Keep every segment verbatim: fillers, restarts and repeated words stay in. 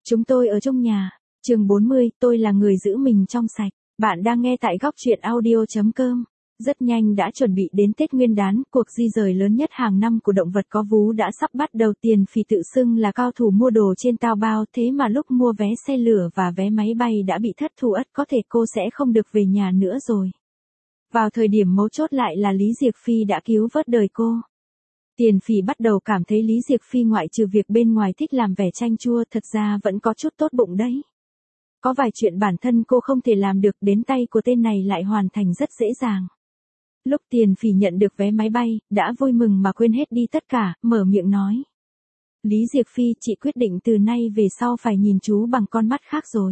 Chúng tôi ở trong nhà. Chương bốn mươi, tôi là người giữ mình trong sạch. Bạn đang nghe tại góc truyện audio chấm com. Rất nhanh đã chuẩn bị đến Tết Nguyên đán, cuộc di rời lớn nhất hàng năm của động vật có vú đã sắp bắt đầu. Tiền Phì tự xưng là cao thủ mua đồ trên Taobao, thế mà lúc mua vé xe lửa và vé máy bay đã bị thất thu ất, có thể cô sẽ không được về nhà nữa rồi. Vào thời điểm mấu chốt lại là Lý Diệc Phi đã cứu vớt đời cô. Tiền Phì bắt đầu cảm thấy Lý Diệc Phi ngoại trừ việc bên ngoài thích làm vẻ chanh chua, thật ra vẫn có chút tốt bụng đấy. Có vài chuyện bản thân cô không thể làm được, đến tay của tên này lại hoàn thành rất dễ dàng. Lúc Tiền Phì nhận được vé máy bay, đã vui mừng mà quên hết đi tất cả, mở miệng nói. Lý Diệc Phi, chị quyết định từ nay về sau phải nhìn chú bằng con mắt khác rồi.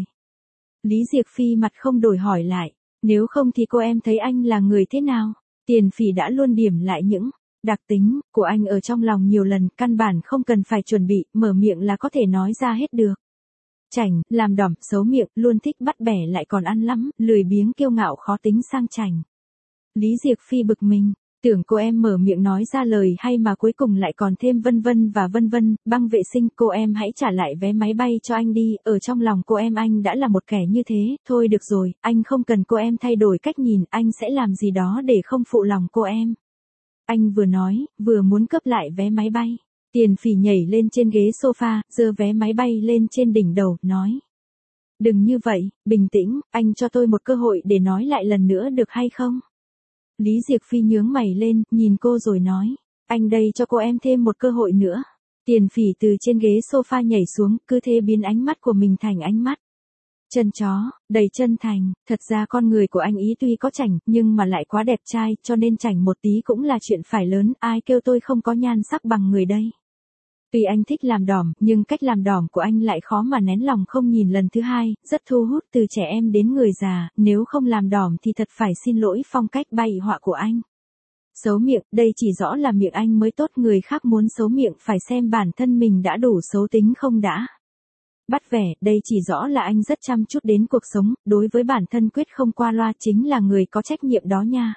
Lý Diệc Phi mặt không đổi hỏi lại, nếu không thì cô em thấy anh là người thế nào? Tiền Phì đã luôn điểm lại những đặc tính của anh ở trong lòng nhiều lần, căn bản không cần phải chuẩn bị, mở miệng là có thể nói ra hết được. Chảnh, làm đỏm, xấu miệng, luôn thích bắt bẻ lại còn ăn lắm, lười biếng, kiêu ngạo, khó tính, sang chảnh. Lý Diệc Phi bực mình, tưởng cô em mở miệng nói ra lời hay mà cuối cùng lại còn thêm vân vân và vân vân. Băng vệ sinh, cô em hãy trả lại vé máy bay cho anh đi, ở trong lòng cô em anh đã là một kẻ như thế. Thôi được rồi, anh không cần cô em thay đổi cách nhìn, anh sẽ làm gì đó để không phụ lòng cô em. Anh vừa nói, vừa muốn cướp lại vé máy bay. Tiền Phì nhảy lên trên ghế sofa, giơ vé máy bay lên trên đỉnh đầu, nói. Đừng như vậy, bình tĩnh, anh cho tôi một cơ hội để nói lại lần nữa được hay không? Lý Diệc Phi nhướng mày lên, nhìn cô rồi nói. Anh đây cho cô em thêm một cơ hội nữa. Tiền Phì từ trên ghế sofa nhảy xuống, cứ thế biến ánh mắt của mình thành ánh mắt chân chó, đầy chân thành. Thật ra con người của anh ý tuy có chảnh, nhưng mà lại quá đẹp trai, cho nên chảnh một tí cũng là chuyện phải lớn, ai kêu tôi không có nhan sắc bằng người đây. Tuy anh thích làm đỏm, nhưng cách làm đỏm của anh lại khó mà nén lòng không nhìn lần thứ hai, rất thu hút từ trẻ em đến người già, nếu không làm đỏm thì thật phải xin lỗi phong cách bày họa của anh. Xấu miệng, đây chỉ rõ là miệng anh mới tốt, người khác muốn xấu miệng phải xem bản thân mình đã đủ xấu tính không đã. Bắt vẻ, đây chỉ rõ là anh rất chăm chút đến cuộc sống, đối với bản thân quyết không qua loa, chính là người có trách nhiệm đó nha.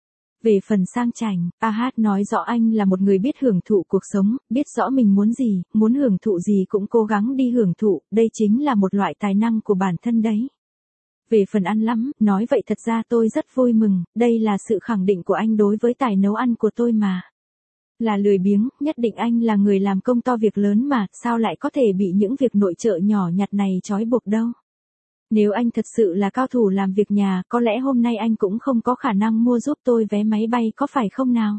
Về phần sang chảnh, a hát nói rõ anh là một người biết hưởng thụ cuộc sống, biết rõ mình muốn gì, muốn hưởng thụ gì cũng cố gắng đi hưởng thụ, đây chính là một loại tài năng của bản thân đấy. Về phần ăn lắm, nói vậy thật ra tôi rất vui mừng, đây là sự khẳng định của anh đối với tài nấu ăn của tôi mà. Là lười biếng, nhất định anh là người làm công to việc lớn mà, sao lại có thể bị những việc nội trợ nhỏ nhặt này trói buộc đâu. Nếu anh thật sự là cao thủ làm việc nhà, có lẽ hôm nay anh cũng không có khả năng mua giúp tôi vé máy bay, có phải không nào?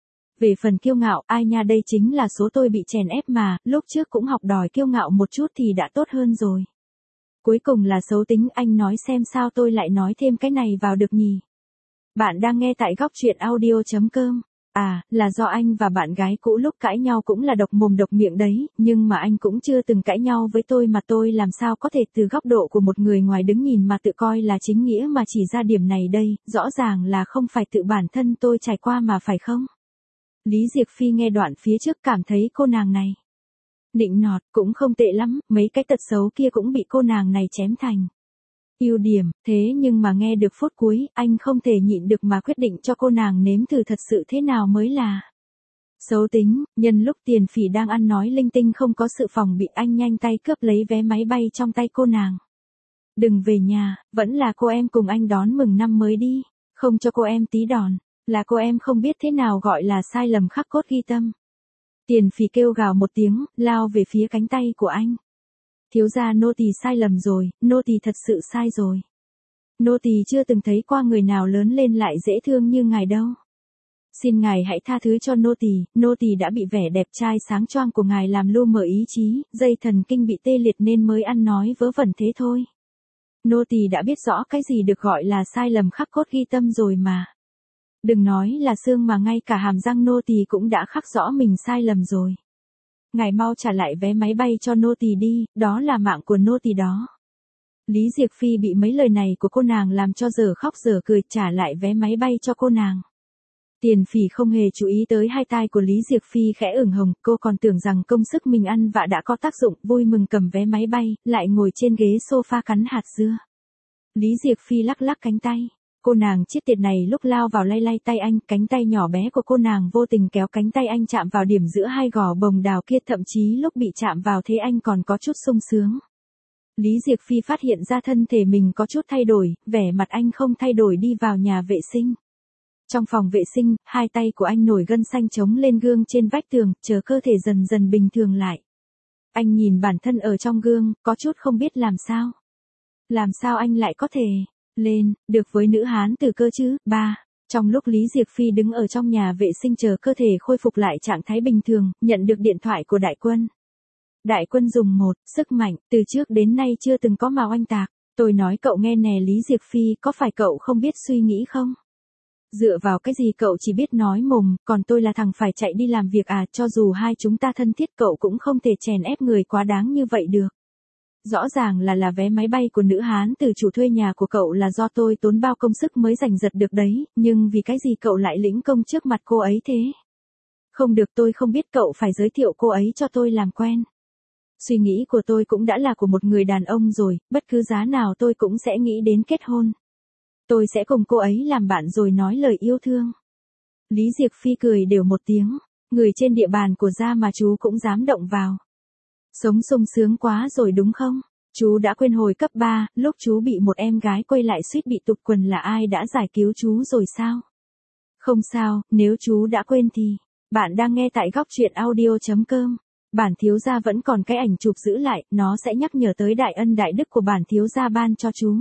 Về phần kiêu ngạo, ai nha, đây chính là số tôi bị chèn ép mà, lúc trước cũng học đòi kiêu ngạo một chút thì đã tốt hơn rồi. Cuối cùng là xấu tính, anh nói xem sao tôi lại nói thêm cái này vào được nhỉ? Bạn đang nghe tại góc truyện audio chấm com. À, là do anh và bạn gái cũ lúc cãi nhau cũng là độc mồm độc miệng đấy, nhưng mà anh cũng chưa từng cãi nhau với tôi mà tôi làm sao có thể từ góc độ của một người ngoài đứng nhìn mà tự coi là chính nghĩa mà chỉ ra điểm này đây, rõ ràng là không phải tự bản thân tôi trải qua mà phải không? Lý Diệc Phi nghe đoạn phía trước cảm thấy cô nàng này nịnh nọt, cũng không tệ lắm, mấy cái tật xấu kia cũng bị cô nàng này chém thành ưu điểm, thế nhưng mà nghe được phút cuối, anh không thể nhịn được mà quyết định cho cô nàng nếm thử thật sự thế nào mới là xấu tính. Nhân lúc Tiền Phì đang ăn nói linh tinh không có sự phòng bị, anh nhanh tay cướp lấy vé máy bay trong tay cô nàng. Đừng về nhà, vẫn là cô em cùng anh đón mừng năm mới đi, không cho cô em tí đòn, là cô em không biết thế nào gọi là sai lầm khắc cốt ghi tâm. Tiền Phì kêu gào một tiếng, lao về phía cánh tay của anh. Thiếu gia, nô tỳ sai lầm rồi, nô tỳ thật sự sai rồi. Nô tỳ chưa từng thấy qua người nào lớn lên lại dễ thương như ngài đâu. Xin ngài hãy tha thứ cho nô tỳ, nô tỳ đã bị vẻ đẹp trai sáng choang của ngài làm lu mờ ý chí, dây thần kinh bị tê liệt nên mới ăn nói vớ vẩn thế thôi. Nô tỳ đã biết rõ cái gì được gọi là sai lầm khắc cốt ghi tâm rồi mà. Đừng nói là xương mà ngay cả hàm răng nô tỳ cũng đã khắc rõ mình sai lầm rồi. Ngài mau trả lại vé máy bay cho nô tỳ đi, đó là mạng của nô tỳ đó. Lý Diệc Phi bị mấy lời này của cô nàng làm cho dở khóc dở cười, trả lại vé máy bay cho cô nàng. Tiền Phì không hề chú ý tới hai tai của Lý Diệc Phi khẽ ửng hồng, cô còn tưởng rằng công sức mình ăn vạ đã có tác dụng, vui mừng cầm vé máy bay, lại ngồi trên ghế sofa cắn hạt dưa. Lý Diệc Phi lắc lắc cánh tay. Cô nàng chết tiệt này lúc lao vào lay lay tay anh, cánh tay nhỏ bé của cô nàng vô tình kéo cánh tay anh chạm vào điểm giữa hai gò bồng đào kia, thậm chí lúc bị chạm vào thế anh còn có chút sung sướng. Lý Diệc Phi phát hiện ra thân thể mình có chút thay đổi, vẻ mặt anh không thay đổi đi vào nhà vệ sinh. Trong phòng vệ sinh, hai tay của anh nổi gân xanh chống lên gương trên vách tường, chờ cơ thể dần dần bình thường lại. Anh nhìn bản thân ở trong gương, có chút không biết làm sao. Làm sao anh lại có thể lên được với nữ hán tử cơ chứ? Ba. Trong lúc Lý Diệc Phi đứng ở trong nhà vệ sinh chờ cơ thể khôi phục lại trạng thái bình thường, nhận được điện thoại của Đại Quân. Đại Quân dùng một, sức mạnh, từ trước đến nay chưa từng có mà oanh tạc. Tôi nói cậu nghe nè Lý Diệc Phi, có phải cậu không biết suy nghĩ không? Dựa vào cái gì cậu chỉ biết nói mồm, còn tôi là thằng phải chạy đi làm việc à, cho dù hai chúng ta thân thiết cậu cũng không thể chèn ép người quá đáng như vậy được. Rõ ràng là là vé máy bay của nữ hán từ chủ thuê nhà của cậu là do tôi tốn bao công sức mới giành giật được đấy, nhưng vì cái gì cậu lại lĩnh công trước mặt cô ấy thế? Không được, tôi không biết, cậu phải giới thiệu cô ấy cho tôi làm quen. Suy nghĩ của tôi cũng đã là của một người đàn ông rồi, bất cứ giá nào tôi cũng sẽ nghĩ đến kết hôn. Tôi sẽ cùng cô ấy làm bạn rồi nói lời yêu thương. Lý Diệc Phi cười đều một tiếng, người trên địa bàn của gia mà chú cũng dám động vào. Sống sung sướng quá rồi đúng không? Chú đã quên hồi cấp ba, lúc chú bị một em gái quay lại suýt bị tụt quần là ai đã giải cứu chú rồi sao? Không sao, nếu chú đã quên thì, bạn đang nghe tại góc truyện audio chấm com. Bản thiếu gia vẫn còn cái ảnh chụp giữ lại, nó sẽ nhắc nhở tới đại ân đại đức của bản thiếu gia ban cho chú.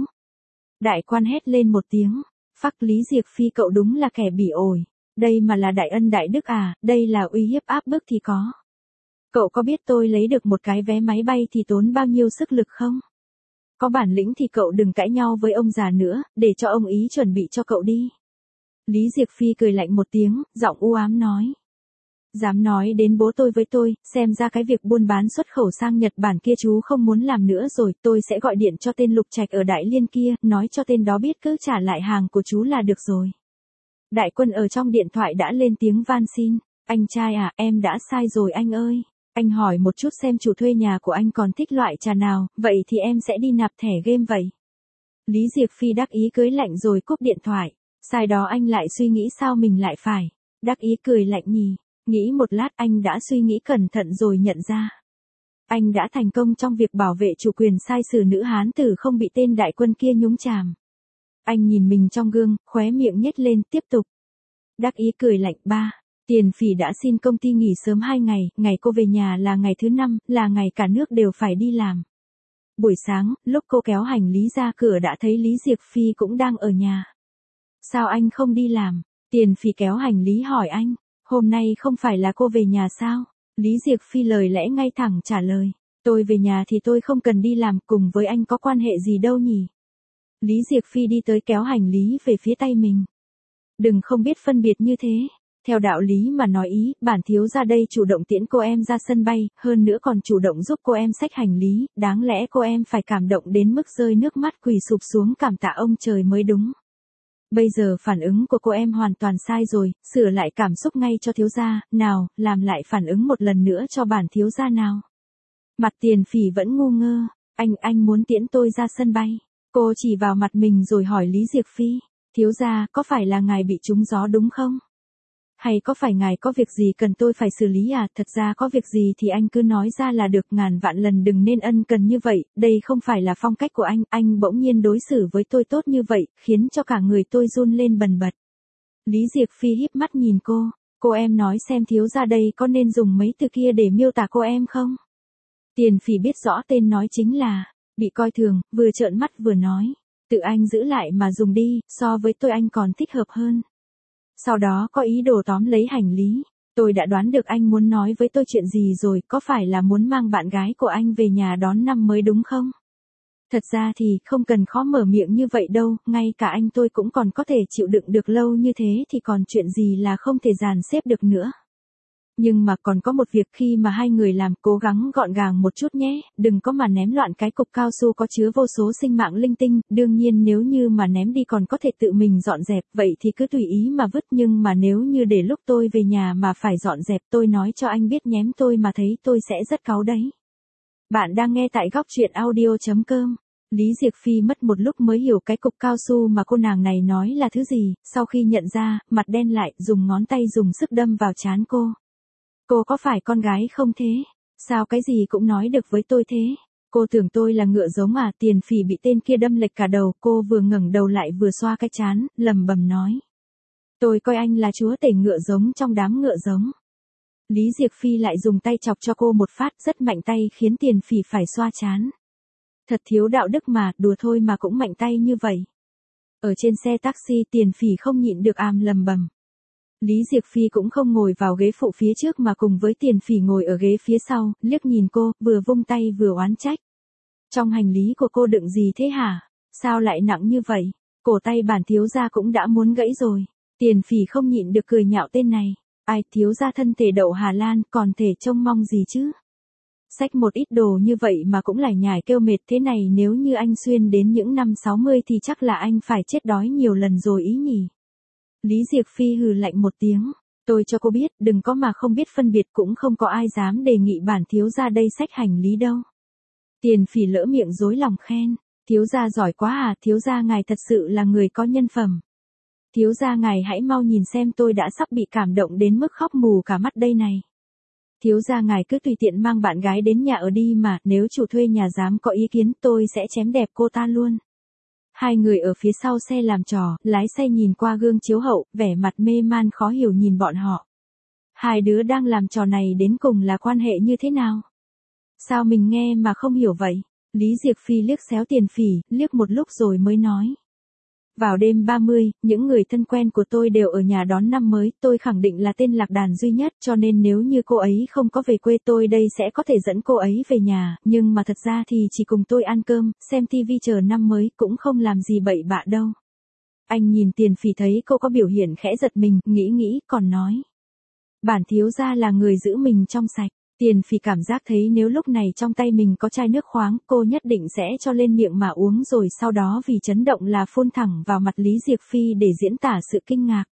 Đại Quan hét lên một tiếng, phắc, Lý Diệc Phi cậu đúng là kẻ bỉ ổi, đây mà là đại ân đại đức à, đây là uy hiếp áp bức thì có. Cậu có biết tôi lấy được một cái vé máy bay thì tốn bao nhiêu sức lực không? Có bản lĩnh thì cậu đừng cãi nhau với ông già nữa, để cho ông ý chuẩn bị cho cậu đi. Lý Diệc Phi cười lạnh một tiếng, giọng u ám nói. Dám nói đến bố tôi với tôi, xem ra cái việc buôn bán xuất khẩu sang Nhật Bản kia chú không muốn làm nữa rồi, tôi sẽ gọi điện cho tên Lục Trạch ở Đại Liên kia, nói cho tên đó biết cứ trả lại hàng của chú là được rồi. Đại Quân ở trong điện thoại đã lên tiếng van xin, anh trai à, em đã sai rồi anh ơi. Anh hỏi một chút xem chủ thuê nhà của anh còn thích loại trà nào, vậy thì em sẽ đi nạp thẻ game vậy. Lý Diệc Phi đắc ý cưới lạnh rồi cúp điện thoại, sai đó anh lại suy nghĩ sao mình lại phải, đắc ý cười lạnh nhì. Nghĩ một lát anh đã suy nghĩ cẩn thận rồi nhận ra. Anh đã thành công trong việc bảo vệ chủ quyền sai sử nữ hán tử không bị tên Đại Quân kia nhúng chàm. Anh nhìn mình trong gương, khóe miệng nhếch lên, tiếp tục. Đắc ý cười lạnh. Ba. Tiền Phỉ đã xin công ty nghỉ sớm hai ngày, ngày cô về nhà là ngày thứ năm, là ngày cả nước đều phải đi làm. Buổi sáng, lúc cô kéo hành lý ra cửa đã thấy Lý Diệc Phi cũng đang ở nhà. Sao anh không đi làm? Tiền Phỉ kéo hành lý hỏi anh. Hôm nay không phải là cô về nhà sao? Lý Diệc Phi lời lẽ ngay thẳng trả lời. Tôi về nhà thì tôi không cần đi làm, cùng với anh có quan hệ gì đâu nhỉ? Lý Diệc Phi đi tới kéo hành lý về phía tay mình. Đừng không biết phân biệt như thế. Theo đạo lý mà nói ý, bản thiếu gia đây chủ động tiễn cô em ra sân bay, hơn nữa còn chủ động giúp cô em xách hành lý, đáng lẽ cô em phải cảm động đến mức rơi nước mắt quỳ sụp xuống cảm tạ ông trời mới đúng. Bây giờ phản ứng của cô em hoàn toàn sai rồi, sửa lại cảm xúc ngay cho thiếu gia, nào, làm lại phản ứng một lần nữa cho bản thiếu gia nào. Mặt Tiền Phỉ vẫn ngu ngơ, anh, anh muốn tiễn tôi ra sân bay. Cô chỉ vào mặt mình rồi hỏi Lý Diệc Phi, thiếu gia, có phải là ngài bị trúng gió đúng không? Hay có phải ngài có việc gì cần tôi phải xử lý à? Thật ra có việc gì thì anh cứ nói ra là được, ngàn vạn lần đừng nên ân cần như vậy, đây không phải là phong cách của anh, anh bỗng nhiên đối xử với tôi tốt như vậy, khiến cho cả người tôi run lên bần bật. Lý Diệc Phi híp mắt nhìn cô, cô em nói xem thiếu gia đây có nên dùng mấy từ kia để miêu tả cô em không? Tiền Phỉ biết rõ tên nói chính là, bị coi thường, vừa trợn mắt vừa nói, tự anh giữ lại mà dùng đi, so với tôi anh còn thích hợp hơn. Sau đó có ý đồ tóm lấy hành lý. Tôi đã đoán được anh muốn nói với tôi chuyện gì rồi, có phải là muốn mang bạn gái của anh về nhà đón năm mới đúng không? Thật ra thì không cần khó mở miệng như vậy đâu, ngay cả anh tôi cũng còn có thể chịu đựng được lâu như thế thì còn chuyện gì là không thể dàn xếp được nữa. Nhưng mà còn có một việc, khi mà hai người làm cố gắng gọn gàng một chút nhé, đừng có mà ném loạn cái cục cao su có chứa vô số sinh mạng linh tinh, đương nhiên nếu như mà ném đi còn có thể tự mình dọn dẹp, vậy thì cứ tùy ý mà vứt, nhưng mà nếu như để lúc tôi về nhà mà phải dọn dẹp, tôi nói cho anh biết nhém tôi mà thấy tôi sẽ rất cáu đấy. Bạn đang nghe tại góc truyện audio chấm com. Lý Diệc Phi mất một lúc mới hiểu cái cục cao su mà cô nàng này nói là thứ gì, sau khi nhận ra, mặt đen lại, dùng ngón tay dùng sức đâm vào trán cô. Cô có phải con gái không thế? Sao cái gì cũng nói được với tôi thế? Cô tưởng tôi là ngựa giống à? Tiền Phỉ bị tên kia đâm lệch cả đầu, cô vừa ngẩng đầu lại vừa xoa cái trán, lầm bầm nói. Tôi coi anh là chúa tể ngựa giống trong đám ngựa giống. Lý Diệc Phi lại dùng tay chọc cho cô một phát rất mạnh tay khiến Tiền Phỉ phải xoa trán. Thật thiếu đạo đức mà, đùa thôi mà cũng mạnh tay như vậy. Ở trên xe taxi Tiền Phỉ không nhịn được àm lầm bầm. Lý Diệc Phi cũng không ngồi vào ghế phụ phía trước mà cùng với Tiền Phỉ ngồi ở ghế phía sau, liếc nhìn cô, vừa vung tay vừa oán trách. Trong hành lý của cô đựng gì thế hả? Sao lại nặng như vậy? Cổ tay bản thiếu gia cũng đã muốn gãy rồi. Tiền Phỉ không nhịn được cười nhạo tên này. Ai, thiếu gia thân thể đậu Hà Lan còn thể trông mong gì chứ? Xách một ít đồ như vậy mà cũng lải nhải kêu mệt thế này, nếu như anh xuyên đến những năm sáu mươi thì chắc là anh phải chết đói nhiều lần rồi ý nhỉ? Lý Diệc Phi hừ lạnh một tiếng. Tôi cho cô biết, đừng có mà không biết phân biệt, cũng không có ai dám đề nghị bản thiếu gia đây xách hành lý đâu. Tiền Phỉ lỡ miệng dối lòng khen. Thiếu gia giỏi quá à, thiếu gia ngài thật sự là người có nhân phẩm. Thiếu gia ngài hãy mau nhìn xem, tôi đã sắp bị cảm động đến mức khóc mù cả mắt đây này. Thiếu gia ngài cứ tùy tiện mang bạn gái đến nhà ở đi mà, nếu chủ thuê nhà dám có ý kiến tôi sẽ chém đẹp cô ta luôn. Hai người ở phía sau xe làm trò, lái xe nhìn qua gương chiếu hậu, vẻ mặt mê man khó hiểu nhìn bọn họ. Hai đứa đang làm trò này đến cùng là quan hệ như thế nào? Sao mình nghe mà không hiểu vậy? Lý Diệc Phi liếc xéo Tiền Phỉ, liếc một lúc rồi mới nói. Vào đêm ba mươi, những người thân quen của tôi đều ở nhà đón năm mới, tôi khẳng định là tên lạc đàn duy nhất, cho nên nếu như cô ấy không có về quê tôi đây sẽ có thể dẫn cô ấy về nhà, nhưng mà thật ra thì chỉ cùng tôi ăn cơm, xem tivi chờ năm mới, cũng không làm gì bậy bạ đâu. Anh nhìn Tiền Phỉ thấy cô có biểu hiện khẽ giật mình, nghĩ nghĩ, còn nói. Bản thiếu gia là người giữ mình trong sạch. Tiền Phỉ cảm giác thấy nếu lúc này trong tay mình có chai nước khoáng, cô nhất định sẽ cho lên miệng mà uống rồi sau đó vì chấn động là phun thẳng vào mặt Lý Diệc Phi để diễn tả sự kinh ngạc.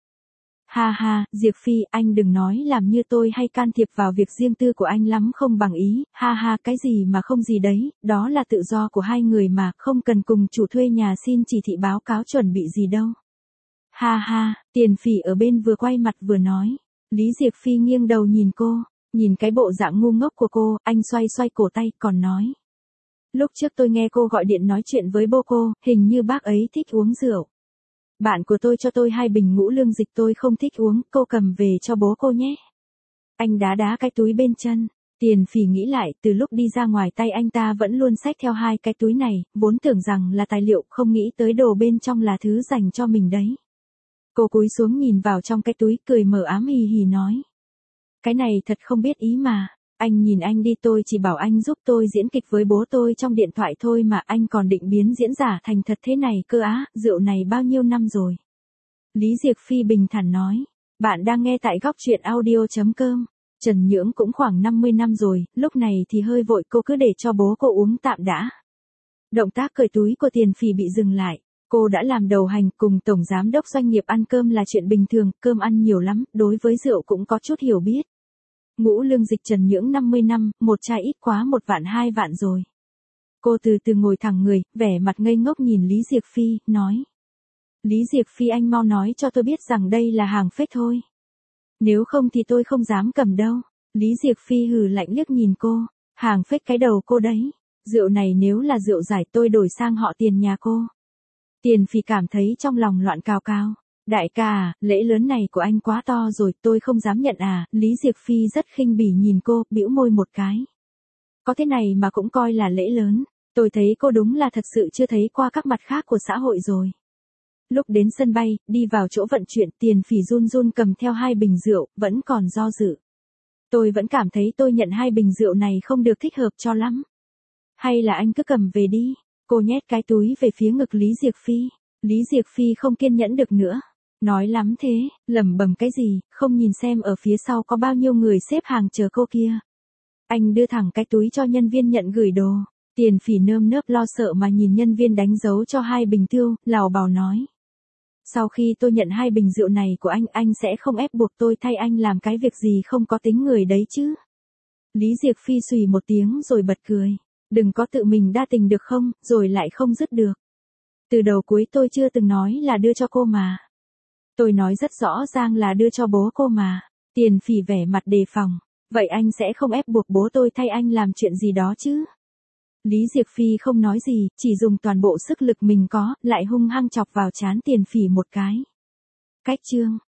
Ha ha, Diệc Phi, anh đừng nói làm như tôi hay can thiệp vào việc riêng tư của anh lắm không bằng ý, ha ha, cái gì mà không gì đấy, đó là tự do của hai người mà, không cần cùng chủ thuê nhà xin chỉ thị báo cáo chuẩn bị gì đâu. Ha ha, Tiền Phỉ ở bên vừa quay mặt vừa nói. Lý Diệc Phi nghiêng đầu nhìn cô. Nhìn cái bộ dạng ngu ngốc của cô, anh xoay xoay cổ tay, còn nói. Lúc trước tôi nghe cô gọi điện nói chuyện với bố cô, hình như bác ấy thích uống rượu. Bạn của tôi cho tôi hai bình ngũ lương dịch tôi không thích uống, cô cầm về cho bố cô nhé. Anh đá đá cái túi bên chân. Tiền Phỉ nghĩ lại, từ lúc đi ra ngoài tay anh ta vẫn luôn xách theo hai cái túi này, vốn tưởng rằng là tài liệu, không nghĩ tới đồ bên trong là thứ dành cho mình đấy. Cô cúi xuống nhìn vào trong cái túi, cười mờ ám hì hì nói. Cái này thật không biết ý mà, anh nhìn anh đi, tôi chỉ bảo anh giúp tôi diễn kịch với bố tôi trong điện thoại thôi mà anh còn định biến diễn giả thành thật thế này cơ á, rượu này bao nhiêu năm rồi. Lý Diệc Phi bình thản nói, bạn đang nghe tại góc truyện audio chấm com, Trần Nhưỡng cũng khoảng năm mươi năm rồi, lúc này thì hơi vội, cô cứ để cho bố cô uống tạm đã. Động tác cởi túi của Tiền Phỉ bị dừng lại. Cô đã làm đầu hành cùng tổng giám đốc doanh nghiệp ăn cơm là chuyện bình thường, cơm ăn nhiều lắm, đối với rượu cũng có chút hiểu biết. Ngũ lương dịch Trần Nhưỡng năm mươi năm, một chai ít quá một vạn hai vạn rồi. Cô từ từ ngồi thẳng người, vẻ mặt ngây ngốc nhìn Lý Diệc Phi, nói. Lý Diệc Phi, anh mau nói cho tôi biết rằng đây là hàng fake thôi. Nếu không thì tôi không dám cầm đâu. Lý Diệc Phi hừ lạnh liếc nhìn cô, hàng fake cái đầu cô đấy. Rượu này nếu là rượu giải tôi đổi sang họ Tiền nhà cô. Tiền Phỉ cảm thấy trong lòng loạn cào cào. Đại ca à, lễ lớn này của anh quá to rồi, tôi không dám nhận à, Lý Diệc Phi rất khinh bỉ nhìn cô, bĩu môi một cái. Có thế này mà cũng coi là lễ lớn, tôi thấy cô đúng là thật sự chưa thấy qua các mặt khác của xã hội rồi. Lúc đến sân bay, đi vào chỗ vận chuyển, Tiền Phỉ run run cầm theo hai bình rượu, vẫn còn do dự. Tôi vẫn cảm thấy tôi nhận hai bình rượu này không được thích hợp cho lắm. Hay là anh cứ cầm về đi. Cô nhét cái túi về phía ngực Lý Diệc Phi. Lý Diệc Phi không kiên nhẫn được nữa. Nói lắm thế, lẩm bẩm cái gì, không nhìn xem ở phía sau có bao nhiêu người xếp hàng chờ cô kia. Anh đưa thẳng cái túi cho nhân viên nhận gửi đồ. Tiền Phỉ nơm nớp lo sợ mà nhìn nhân viên đánh dấu cho hai bình tiêu, lảo bảo nói. Sau khi tôi nhận hai bình rượu này của anh, anh sẽ không ép buộc tôi thay anh làm cái việc gì không có tính người đấy chứ. Lý Diệc Phi xùy một tiếng rồi bật cười. Đừng có tự mình đa tình được không, rồi lại không dứt được. Từ đầu cuối tôi chưa từng nói là đưa cho cô mà. Tôi nói rất rõ ràng là đưa cho bố cô mà. Tiền Phỉ vẻ mặt đề phòng. Vậy anh sẽ không ép buộc bố tôi thay anh làm chuyện gì đó chứ? Lý Diệc Phi không nói gì, chỉ dùng toàn bộ sức lực mình có, lại hung hăng chọc vào trán Tiền Phỉ một cái. Cách chương